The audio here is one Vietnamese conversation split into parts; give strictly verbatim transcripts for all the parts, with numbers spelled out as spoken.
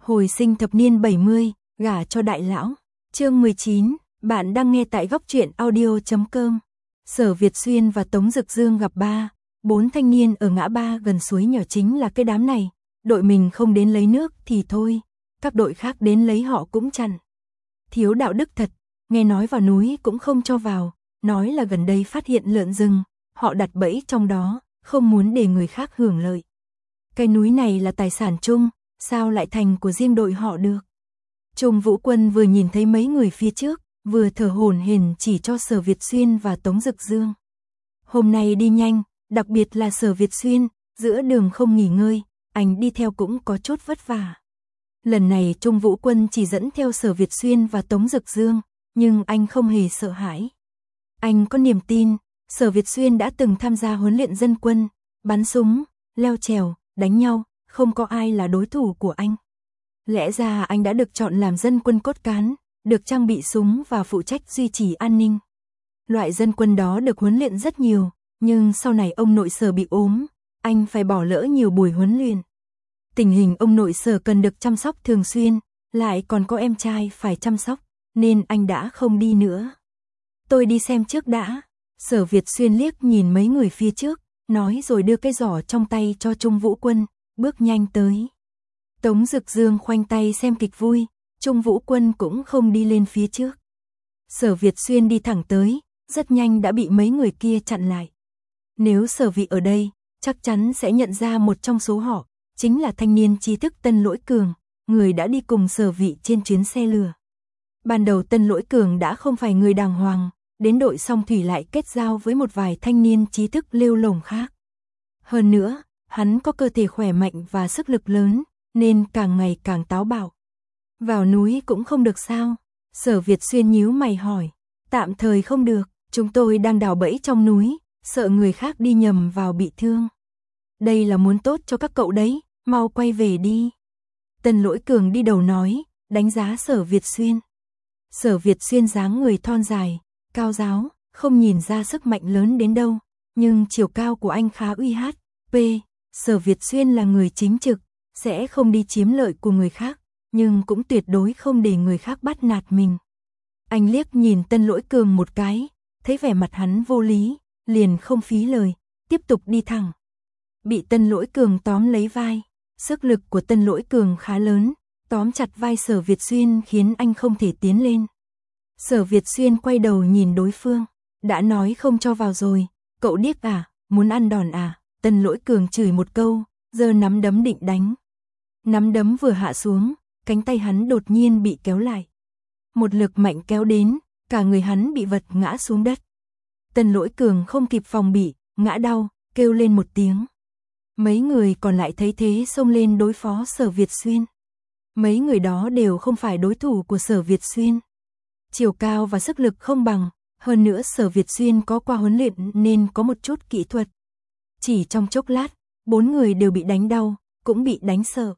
Hồi sinh thập niên bảy mươi, gả cho đại lão. Chương mười chín, bạn đang nghe tại góc truyện audio chấm com. Sở Việt Xuyên và Tống Dực Dương gặp ba, bốn thanh niên ở ngã ba gần suối nhỏ chính là cái đám này. Đội mình không đến lấy nước thì thôi, các đội khác đến lấy họ cũng chặn. Thiếu đạo đức thật, nghe nói vào núi cũng không cho vào, nói là gần đây phát hiện lợn rừng, họ đặt bẫy trong đó, không muốn để người khác hưởng lợi. Cái núi này là tài sản chung, sao lại thành của riêng đội họ được? Trung Vũ Quân vừa nhìn thấy mấy người phía trước, vừa thở hổn hển chỉ cho Sở Việt Xuyên và Tống Dực Dương. Hôm nay đi nhanh, đặc biệt là Sở Việt Xuyên, giữa đường không nghỉ ngơi, anh đi theo cũng có chút vất vả. Lần này Trung Vũ Quân chỉ dẫn theo Sở Việt Xuyên và Tống Dực Dương, nhưng anh không hề sợ hãi. Anh có niềm tin, Sở Việt Xuyên đã từng tham gia huấn luyện dân quân, bắn súng, leo trèo, đánh nhau, không có ai là đối thủ của anh. Lẽ ra anh đã được chọn làm dân quân cốt cán, được trang bị súng và phụ trách duy trì an ninh. Loại dân quân đó được huấn luyện rất nhiều, nhưng sau này ông nội Sở bị ốm, anh phải bỏ lỡ nhiều buổi huấn luyện. Tình hình ông nội Sở cần được chăm sóc thường xuyên, lại còn có em trai phải chăm sóc, nên anh đã không đi nữa. Tôi đi xem trước đã. Sở Việt Xuyên liếc nhìn mấy người phía trước, nói rồi đưa cái giỏ trong tay cho Trung Vũ Quân, bước nhanh tới. Tống Dực Dương khoanh tay xem kịch vui, Trung Vũ Quân cũng không đi lên phía trước. Sở Việt Xuyên đi thẳng tới, rất nhanh đã bị mấy người kia chặn lại. Nếu Sở Vị ở đây, chắc chắn sẽ nhận ra một trong số họ, chính là thanh niên trí thức Tân Lỗi Cường, người đã đi cùng Sở Vị trên chuyến xe lửa. Ban đầu Tân Lỗi Cường đã không phải người đàng hoàng, đến đội song thủy lại kết giao với một vài thanh niên trí thức lêu lổng khác. Hơn nữa, hắn có cơ thể khỏe mạnh và sức lực lớn, nên càng ngày càng táo bạo. Vào núi cũng không được sao? Sở Việt Xuyên nhíu mày hỏi. Tạm thời không được, chúng tôi đang đào bẫy trong núi, sợ người khác đi nhầm vào bị thương. Đây là muốn tốt cho các cậu đấy, mau quay về đi. Tân Lỗi Cường đi đầu nói, đánh giá Sở Việt Xuyên. Sở Việt Xuyên dáng người thon dài, cao ráo, không nhìn ra sức mạnh lớn đến đâu, nhưng chiều cao của anh khá uy hát. P. Sở Việt Xuyên là người chính trực, sẽ không đi chiếm lợi của người khác, nhưng cũng tuyệt đối không để người khác bắt nạt mình. Anh liếc nhìn Tân Lỗi Cường một cái, thấy vẻ mặt hắn vô lý, liền không phí lời, tiếp tục đi thẳng. Bị Tân Lỗi Cường tóm lấy vai, sức lực của Tân Lỗi Cường khá lớn, tóm chặt vai Sở Việt Xuyên khiến anh không thể tiến lên. Sở Việt Xuyên quay đầu nhìn đối phương, đã nói không cho vào rồi, cậu điếc à, muốn ăn đòn à? Tân Lỗi Cường chửi một câu, giơ nắm đấm định đánh. Nắm đấm vừa hạ xuống, cánh tay hắn đột nhiên bị kéo lại. Một lực mạnh kéo đến, cả người hắn bị vật ngã xuống đất. Tân Lỗi Cường không kịp phòng bị, ngã đau, kêu lên một tiếng. Mấy người còn lại thấy thế xông lên đối phó Sở Việt Xuyên. Mấy người đó đều không phải đối thủ của Sở Việt Xuyên. Chiều cao và sức lực không bằng, hơn nữa Sở Việt Xuyên có qua huấn luyện nên có một chút kỹ thuật. Chỉ trong chốc lát, bốn người đều bị đánh đau, cũng bị đánh sợ.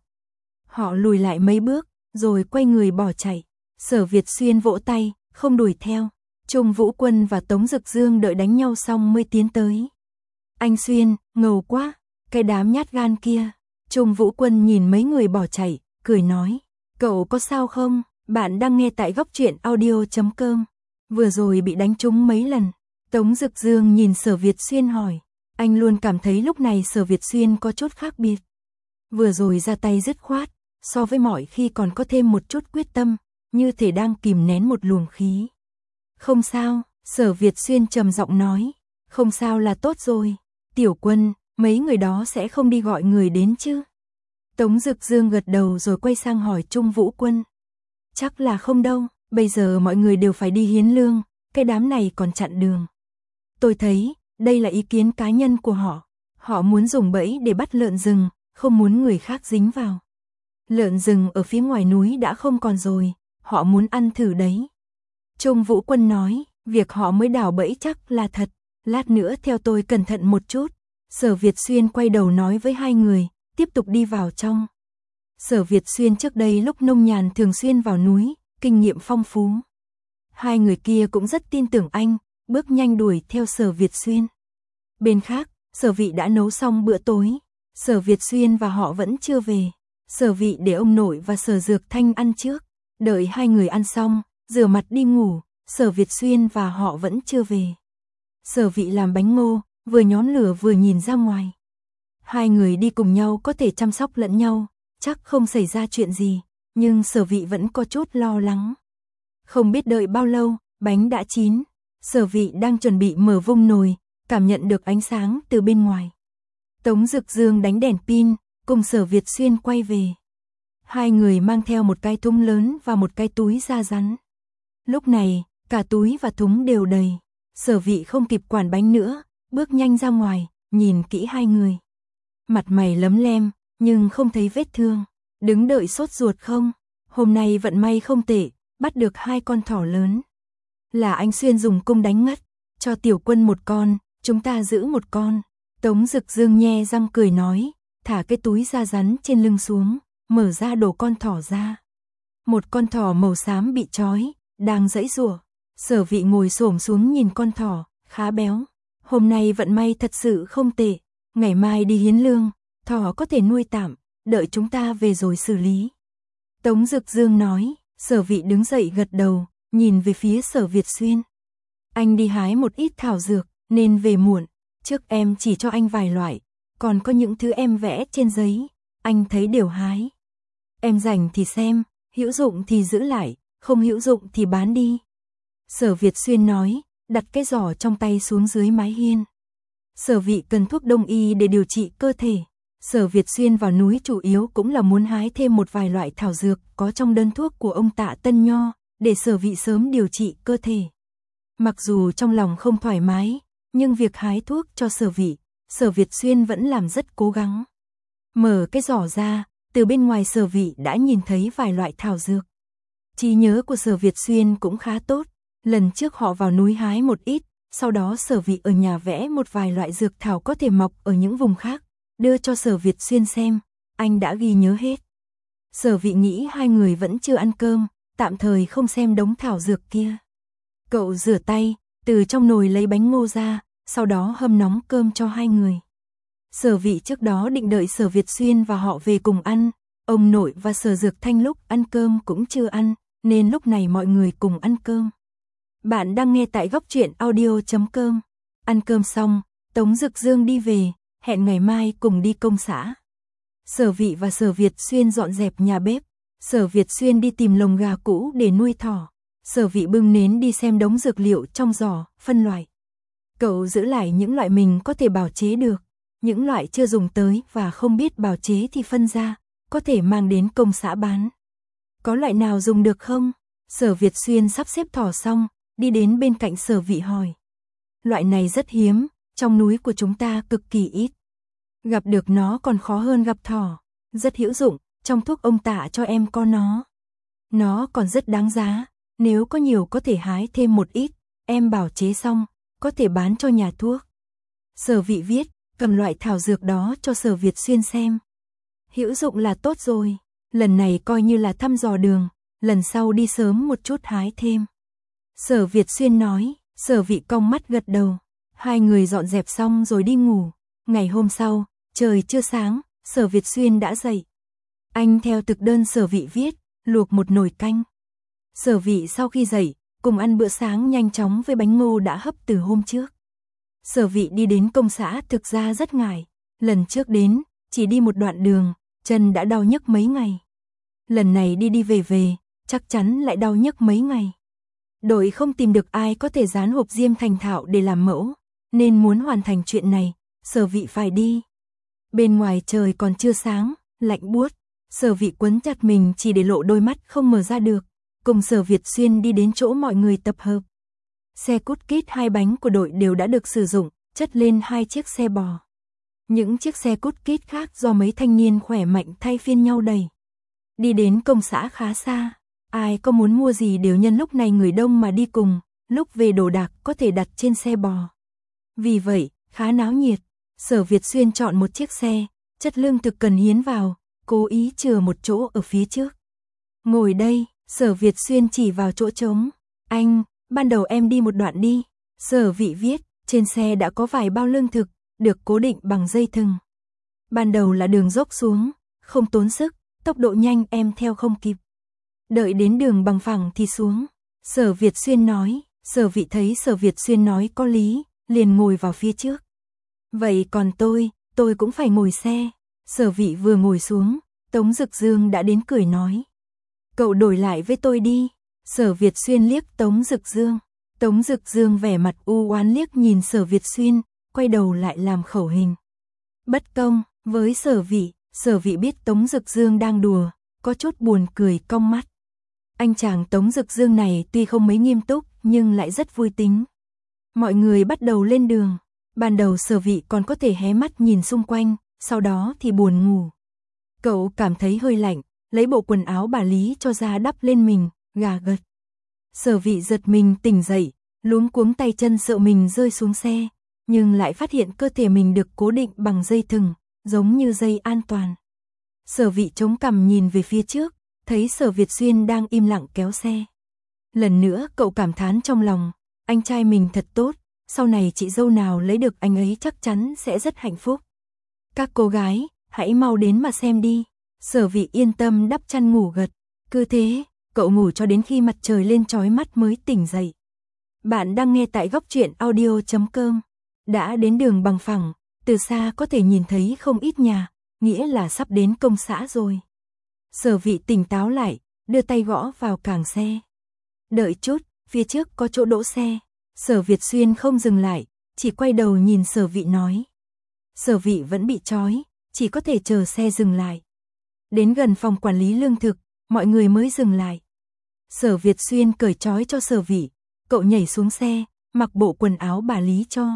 Họ lùi lại mấy bước, rồi quay người bỏ chạy. Sở Việt Xuyên vỗ tay, không đuổi theo. Trung Vũ Quân và Tống Dực Dương đợi đánh nhau xong mới tiến tới. Anh Xuyên, ngầu quá, cái đám nhát gan kia. Trung Vũ Quân nhìn mấy người bỏ chạy, cười nói. Cậu có sao không? Bạn đang nghe tại góc truyện audio chấm com. Vừa rồi bị đánh trúng mấy lần. Tống Dực Dương nhìn Sở Việt Xuyên hỏi. Anh luôn cảm thấy lúc này Sở Việt Xuyên có chút khác biệt. Vừa rồi ra tay dứt khoát, so với mọi khi còn có thêm một chút quyết tâm, như thể đang kìm nén một luồng khí. Không sao, Sở Việt Xuyên trầm giọng nói. Không sao là tốt rồi. Tiểu Quân, mấy người đó sẽ không đi gọi người đến chứ? Tống Dực Dương gật đầu rồi quay sang hỏi Trung Vũ Quân. Chắc là không đâu, bây giờ mọi người đều phải đi hiến lương, cái đám này còn chặn đường. Tôi thấy, đây là ý kiến cá nhân của họ. Họ muốn dùng bẫy để bắt lợn rừng, không muốn người khác dính vào. Lợn rừng ở phía ngoài núi đã không còn rồi, họ muốn ăn thử đấy. Trung Vũ Quân nói, việc họ mới đào bẫy chắc là thật, lát nữa theo tôi cẩn thận một chút. Sở Việt Xuyên quay đầu nói với hai người, tiếp tục đi vào trong. Sở Việt Xuyên trước đây lúc nông nhàn thường xuyên vào núi, kinh nghiệm phong phú. Hai người kia cũng rất tin tưởng anh, bước nhanh đuổi theo Sở Việt Xuyên. Bên khác, Sở Vị đã nấu xong bữa tối, Sở Việt Xuyên và họ vẫn chưa về. Sở Vị để ông nội và Sở Dược Thanh ăn trước, đợi hai người ăn xong, rửa mặt đi ngủ, Sở Việt Xuyên và họ vẫn chưa về. Sở Vị làm bánh ngô, vừa nhón lửa vừa nhìn ra ngoài. Hai người đi cùng nhau có thể chăm sóc lẫn nhau, chắc không xảy ra chuyện gì, nhưng Sở Vị vẫn có chút lo lắng. Không biết đợi bao lâu, bánh đã chín, Sở Vị đang chuẩn bị mở vung nồi, cảm nhận được ánh sáng từ bên ngoài. Tống Dực Dương đánh đèn pin, cùng Sở Việt Xuyên quay về. Hai người mang theo một cái thúng lớn và một cái túi da rắn. Lúc này, cả túi và thúng đều đầy. Sở Vị không kịp quản bánh nữa, bước nhanh ra ngoài, nhìn kỹ hai người. Mặt mày lấm lem, nhưng không thấy vết thương. Đứng đợi sốt ruột không? Hôm nay vận may không tệ, bắt được hai con thỏ lớn. Là anh Xuyên dùng cung đánh ngất, cho Tiểu Quân một con, chúng ta giữ một con. Tống Dực Dương nhe răng cười nói, thả cái túi da rắn trên lưng xuống, mở ra đổ con thỏ ra. Một con thỏ màu xám bị trói, đang giãy giụa. Sở Vị ngồi xổm xuống nhìn con thỏ, khá béo. Hôm nay vận may thật sự không tệ, ngày mai đi hiến lương, thỏ có thể nuôi tạm, đợi chúng ta về rồi xử lý. Tống Dực Dương nói, Sở Vị đứng dậy gật đầu, nhìn về phía Sở Việt Xuyên. Anh đi hái một ít thảo dược, nên về muộn, trước em chỉ cho anh vài loại, còn có những thứ em vẽ trên giấy, anh thấy đều hái. Em rảnh thì xem, hữu dụng thì giữ lại, không hữu dụng thì bán đi. Sở Việt Xuyên nói, đặt cái giỏ trong tay xuống dưới mái hiên. Sở Vị cần thuốc đông y để điều trị cơ thể. Sở Việt Xuyên vào núi chủ yếu cũng là muốn hái thêm một vài loại thảo dược có trong đơn thuốc của ông Tạ Tân Nho, để Sở Vị sớm điều trị cơ thể. Mặc dù trong lòng không thoải mái, nhưng việc hái thuốc cho Sở Vị, Sở Việt Xuyên vẫn làm rất cố gắng. Mở cái giỏ ra, từ bên ngoài Sở Vị đã nhìn thấy vài loại thảo dược. Trí nhớ của Sở Việt Xuyên cũng khá tốt, lần trước họ vào núi hái một ít, sau đó Sở Vị ở nhà vẽ một vài loại dược thảo có thể mọc ở những vùng khác, đưa cho Sở Việt Xuyên xem, anh đã ghi nhớ hết. Sở Vị nghĩ hai người vẫn chưa ăn cơm, tạm thời không xem đống thảo dược kia. Cậu rửa tay, từ trong nồi lấy bánh ngô ra, sau đó hâm nóng cơm cho hai người. Sở Vị trước đó định đợi Sở Việt Xuyên và họ về cùng ăn, ông nội và Sở Dược Thanh lúc ăn cơm cũng chưa ăn, nên lúc này mọi người cùng ăn cơm. Bạn đang nghe tại góc truyện audio chấm com. Ăn cơm xong, Tống Dực Dương đi về, hẹn ngày mai cùng đi công xã. Sở Vị và Sở Việt Xuyên dọn dẹp nhà bếp, Sở Việt Xuyên đi tìm lồng gà cũ để nuôi thỏ. Sở Vị bưng nến đi xem đống dược liệu trong giỏ, phân loại. Cậu giữ lại những loại mình có thể bào chế được, những loại chưa dùng tới và không biết bào chế thì phân ra, có thể mang đến công xã bán. Có loại nào dùng được không? Sở Việt Xuyên sắp xếp thỏ xong, đi đến bên cạnh Sở Vị hỏi. Loại này rất hiếm, trong núi của chúng ta cực kỳ ít. Gặp được nó còn khó hơn gặp thỏ, rất hữu dụng, trong thuốc ông Tạ cho em có nó. Nó còn rất đáng giá, nếu có nhiều có thể hái thêm một ít, em bào chế xong, có thể bán cho nhà thuốc. Sở Vị viết, cầm loại thảo dược đó cho Sở Việt Xuyên xem. Hữu dụng là tốt rồi, lần này coi như là thăm dò đường, lần sau đi sớm một chút hái thêm. Sở Việt Xuyên nói, Sở Vị cong mắt gật đầu. Hai người dọn dẹp xong rồi đi ngủ. Ngày hôm sau, trời chưa sáng, Sở Việt Xuyên đã dậy. Anh theo thực đơn Sở Vị viết, luộc một nồi canh. Sở Vị sau khi dậy, cùng ăn bữa sáng nhanh chóng với bánh ngô đã hấp từ hôm trước. Sở Vị đi đến công xã thực ra rất ngại. Lần trước đến, chỉ đi một đoạn đường, chân đã đau nhức mấy ngày. Lần này đi đi về về, chắc chắn lại đau nhức mấy ngày. Đội không tìm được ai có thể dán hộp diêm thành thạo để làm mẫu, nên muốn hoàn thành chuyện này, Sở Vị phải đi. Bên ngoài trời còn chưa sáng, lạnh buốt, Sở Vị quấn chặt mình chỉ để lộ đôi mắt không mở ra được, cùng Sở Việt Xuyên đi đến chỗ mọi người tập hợp. Xe cút kít hai bánh của đội đều đã được sử dụng, chất lên hai chiếc xe bò. Những chiếc xe cút kít khác do mấy thanh niên khỏe mạnh thay phiên nhau đẩy. Đi đến công xã khá xa, ai có muốn mua gì đều nhân lúc này người đông mà đi cùng, lúc về đồ đạc có thể đặt trên xe bò. Vì vậy, khá náo nhiệt, Sở Việt Xuyên chọn một chiếc xe, chất lương thực cần hiến vào, cố ý chừa một chỗ ở phía trước. Ngồi đây, Sở Việt Xuyên chỉ vào chỗ trống. Anh, ban đầu em đi một đoạn đi. Sở Vị viết, trên xe đã có vài bao lương thực, được cố định bằng dây thừng. Ban đầu là đường dốc xuống, không tốn sức, tốc độ nhanh em theo không kịp. Đợi đến đường bằng phẳng thì xuống. Sở Việt Xuyên nói, Sở Vị thấy Sở Việt Xuyên nói có lý, liền ngồi vào phía trước. Vậy còn tôi, tôi cũng phải ngồi xe. Sở Vị vừa ngồi xuống, Tống Dực Dương đã đến cười nói. Cậu đổi lại với tôi đi. Sở Việt Xuyên liếc Tống Dực Dương. Tống Dực Dương vẻ mặt u oán liếc nhìn Sở Việt Xuyên, quay đầu lại làm khẩu hình. Bất công, với Sở Vị, Sở Vị biết Tống Dực Dương đang đùa, có chút buồn cười cong mắt. Anh chàng Tống Dực Dương này tuy không mấy nghiêm túc, nhưng lại rất vui tính. Mọi người bắt đầu lên đường. Ban đầu Sở Vị còn có thể hé mắt nhìn xung quanh, sau đó thì buồn ngủ. Cậu cảm thấy hơi lạnh, lấy bộ quần áo bà Lý cho ra đắp lên mình, gà gật. Sở Vị giật mình tỉnh dậy, luống cuống tay chân sợ mình rơi xuống xe, nhưng lại phát hiện cơ thể mình được cố định bằng dây thừng, giống như dây an toàn. Sở Vị chống cằm nhìn về phía trước, thấy Sở Việt Xuyên đang im lặng kéo xe. Lần nữa cậu cảm thán trong lòng, anh trai mình thật tốt, sau này chị dâu nào lấy được anh ấy chắc chắn sẽ rất hạnh phúc. Các cô gái, hãy mau đến mà xem đi. Sở Vị yên tâm đắp chăn ngủ gật. Cứ thế, cậu ngủ cho đến khi mặt trời lên chói mắt mới tỉnh dậy. Bạn đang nghe tại góc truyện audio chấm com. Đã đến đường bằng phẳng, từ xa có thể nhìn thấy không ít nhà, nghĩa là sắp đến công xã rồi. Sở Vị tỉnh táo lại, đưa tay gõ vào càng xe. Đợi chút, phía trước có chỗ đỗ xe. Sở Việt Xuyên không dừng lại, chỉ quay đầu nhìn Sở Vị nói. Sở Vị vẫn bị trói, chỉ có thể chờ xe dừng lại. Đến gần phòng quản lý lương thực, mọi người mới dừng lại. Sở Việt Xuyên cởi trói cho Sở Vị, cậu nhảy xuống xe, mặc bộ quần áo bà Lý cho.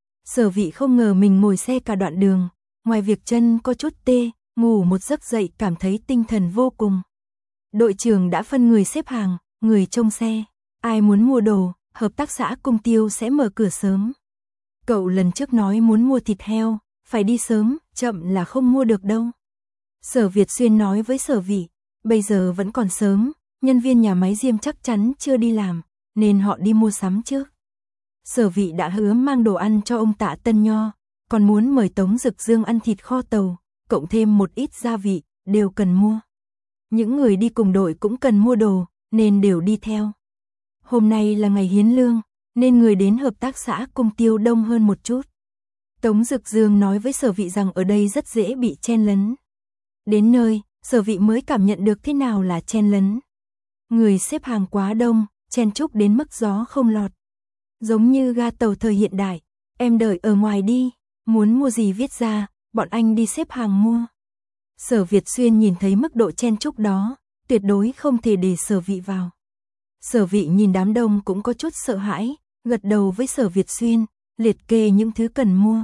Sở Vị không ngờ mình ngồi xe cả đoạn đường, ngoài việc chân có chút tê, ngủ một giấc dậy cảm thấy tinh thần vô cùng. Đội trưởng đã phân người xếp hàng, người trông xe, ai muốn mua đồ, hợp tác xã Cung Tiêu sẽ mở cửa sớm. Cậu lần trước nói muốn mua thịt heo, phải đi sớm, chậm là không mua được đâu. Sở Việt Xuyên nói với Sở Vị, bây giờ vẫn còn sớm, nhân viên nhà máy diêm chắc chắn chưa đi làm, nên họ đi mua sắm trước. Sở Vị đã hứa mang đồ ăn cho ông Tạ Tân Nho, còn muốn mời Tống Dực Dương ăn thịt kho tàu, cộng thêm một ít gia vị, đều cần mua. Những người đi cùng đội cũng cần mua đồ, nên đều đi theo. Hôm nay là ngày hiến lương, nên người đến hợp tác xã Cung Tiêu đông hơn một chút. Tống Dực Dương nói với Sở Vị rằng ở đây rất dễ bị chen lấn. Đến nơi, Sở Vị mới cảm nhận được thế nào là chen lấn. Người xếp hàng quá đông, chen chúc đến mức gió không lọt. Giống như ga tàu thời hiện đại, em đợi ở ngoài đi, muốn mua gì viết ra, bọn anh đi xếp hàng mua. Sở Việt Xuyên nhìn thấy mức độ chen chúc đó, tuyệt đối không thể để Sở Vị vào. Sở Vị nhìn đám đông cũng có chút sợ hãi, gật đầu với Sở Việt Xuyên, liệt kê những thứ cần mua.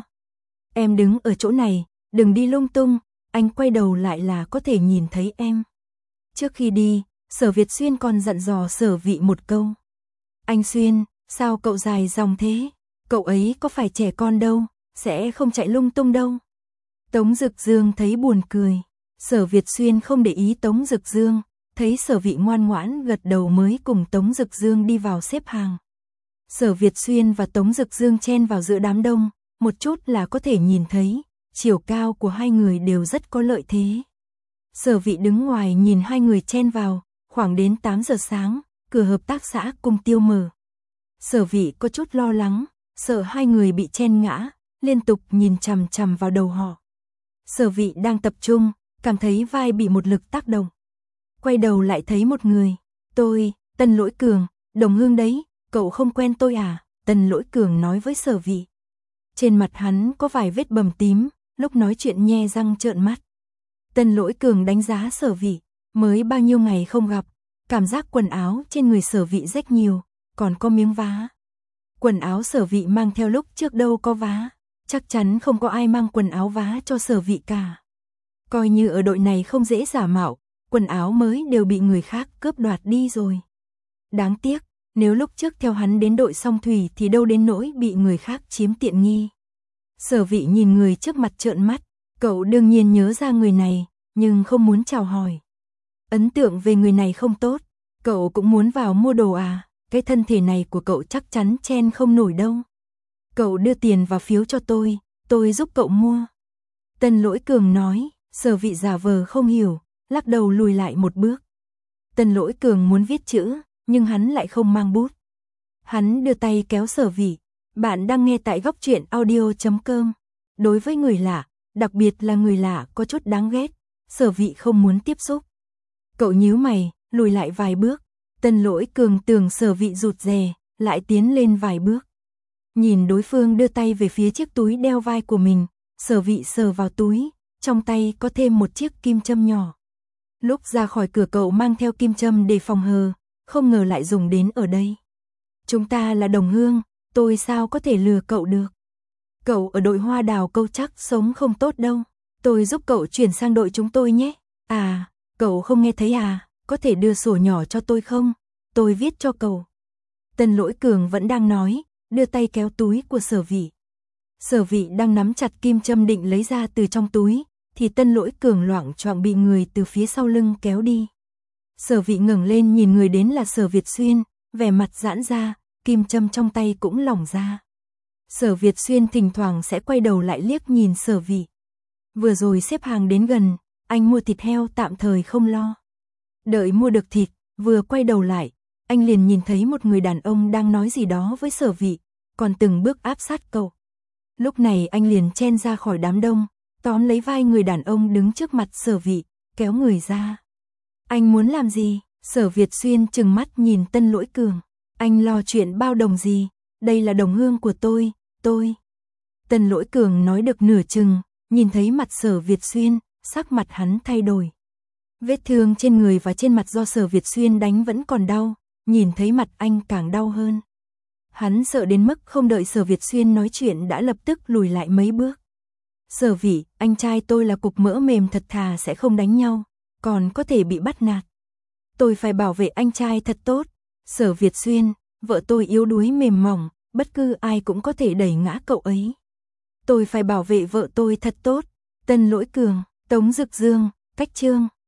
Em đứng ở chỗ này, đừng đi lung tung, anh quay đầu lại là có thể nhìn thấy em. Trước khi đi, Sở Việt Xuyên còn dặn dò Sở Vị một câu. Anh Xuyên, sao cậu dài dòng thế? Cậu ấy có phải trẻ con đâu, sẽ không chạy lung tung đâu. Tống Dực Dương thấy buồn cười. Sở Việt Xuyên không để ý Tống Dực Dương, thấy Sở Vị ngoan ngoãn gật đầu mới cùng Tống Dực Dương đi vào xếp hàng. Sở Việt Xuyên và Tống Dực Dương chen vào giữa đám đông, một chút là có thể nhìn thấy, chiều cao của hai người đều rất có lợi thế. Sở Vị đứng ngoài nhìn hai người chen vào, khoảng đến tám giờ sáng, cửa hợp tác xã Cung Tiêu mở. Sở Vị có chút lo lắng, sợ hai người bị chen ngã, liên tục nhìn chằm chằm vào đầu họ. Sở Vị đang tập trung, cảm thấy vai bị một lực tác động. Quay đầu lại thấy một người, tôi, Tân Lỗi Cường, đồng hương đấy, cậu không quen tôi à? Tân Lỗi Cường nói với Sở Vị. Trên mặt hắn có vài vết bầm tím, lúc nói chuyện nhe răng trợn mắt. Tân Lỗi Cường đánh giá Sở Vị, mới bao nhiêu ngày không gặp, cảm giác quần áo trên người Sở Vị rách nhiều, còn có miếng vá. Quần áo Sở Vị mang theo lúc trước đâu có vá, chắc chắn không có ai mang quần áo vá cho Sở Vị cả. Coi như ở đội này không dễ giả mạo, quần áo mới đều bị người khác cướp đoạt đi rồi. Đáng tiếc, nếu lúc trước theo hắn đến đội Song Thủy thì đâu đến nỗi bị người khác chiếm tiện nghi. Sở Vị nhìn người trước mặt trợn mắt, cậu đương nhiên nhớ ra người này, nhưng không muốn chào hỏi. Ấn tượng về người này không tốt, cậu cũng muốn vào mua đồ à, cái thân thể này của cậu chắc chắn chen không nổi đâu. Cậu đưa tiền và phiếu cho tôi, tôi giúp cậu mua. Tân Lỗi Cường nói, Sở Vị giả vờ không hiểu, lắc đầu lùi lại một bước. Tân Lỗi Cường muốn viết chữ, nhưng hắn lại không mang bút. Hắn đưa tay kéo Sở Vĩ. Bạn đang nghe tại góc truyện audio chấm com. Đối với người lạ, đặc biệt là người lạ có chút đáng ghét, Sở Vĩ không muốn tiếp xúc. Cậu nhíu mày, lùi lại vài bước. Tân Lỗi Cường tưởng Sở Vĩ rụt rè, lại tiến lên vài bước. Nhìn đối phương đưa tay về phía chiếc túi đeo vai của mình, Sở Vĩ sờ vào túi, trong tay có thêm một chiếc kim châm nhỏ. Lúc ra khỏi cửa cậu mang theo kim châm để phòng hờ, không ngờ lại dùng đến ở đây. Chúng ta là đồng hương, tôi sao có thể lừa cậu được. Cậu ở đội hoa đào câu chắc sống không tốt đâu. Tôi giúp cậu chuyển sang đội chúng tôi nhé. À, cậu không nghe thấy à, có thể đưa sổ nhỏ cho tôi không? Tôi viết cho cậu. Tân Lỗi Cường vẫn đang nói, đưa tay kéo túi của Sở Vĩ. Sở Vĩ đang nắm chặt kim châm định lấy ra từ trong túi, thì Tân Lỗi Cường loạng choạng bị người từ phía sau lưng kéo đi. Sở Vĩ ngẩng lên nhìn người đến là Sở Việt Xuyên, vẻ mặt giãn ra, kim châm trong tay cũng lỏng ra. Sở Việt Xuyên thỉnh thoảng sẽ quay đầu lại liếc nhìn Sở Vĩ. Vừa rồi xếp hàng đến gần, anh mua thịt heo tạm thời không lo. Đợi mua được thịt, vừa quay đầu lại, anh liền nhìn thấy một người đàn ông đang nói gì đó với Sở Vĩ, còn từng bước áp sát cậu. Lúc này anh liền chen ra khỏi đám đông, tóm lấy vai người đàn ông đứng trước mặt Sở Vĩ, kéo người ra. Anh muốn làm gì? Sở Việt Xuyên trừng mắt nhìn Tân Lỗi Cường. Anh lo chuyện bao đồng gì? Đây là đồng hương của tôi, tôi. Tân Lỗi Cường nói được nửa chừng, nhìn thấy mặt Sở Việt Xuyên, sắc mặt hắn thay đổi. Vết thương trên người và trên mặt do Sở Việt Xuyên đánh vẫn còn đau, nhìn thấy mặt anh càng đau hơn. Hắn sợ đến mức không đợi Sở Việt Xuyên nói chuyện đã lập tức lùi lại mấy bước. Sở Vĩ, anh trai tôi là cục mỡ mềm thật thà sẽ không đánh nhau, còn có thể bị bắt nạt. Tôi phải bảo vệ anh trai thật tốt. Sở Việt Xuyên, vợ tôi yếu đuối mềm mỏng, bất cứ ai cũng có thể đẩy ngã cậu ấy. Tôi phải bảo vệ vợ tôi thật tốt. Tân Lỗi Cường, Tống Dực Dương, Cách Chương.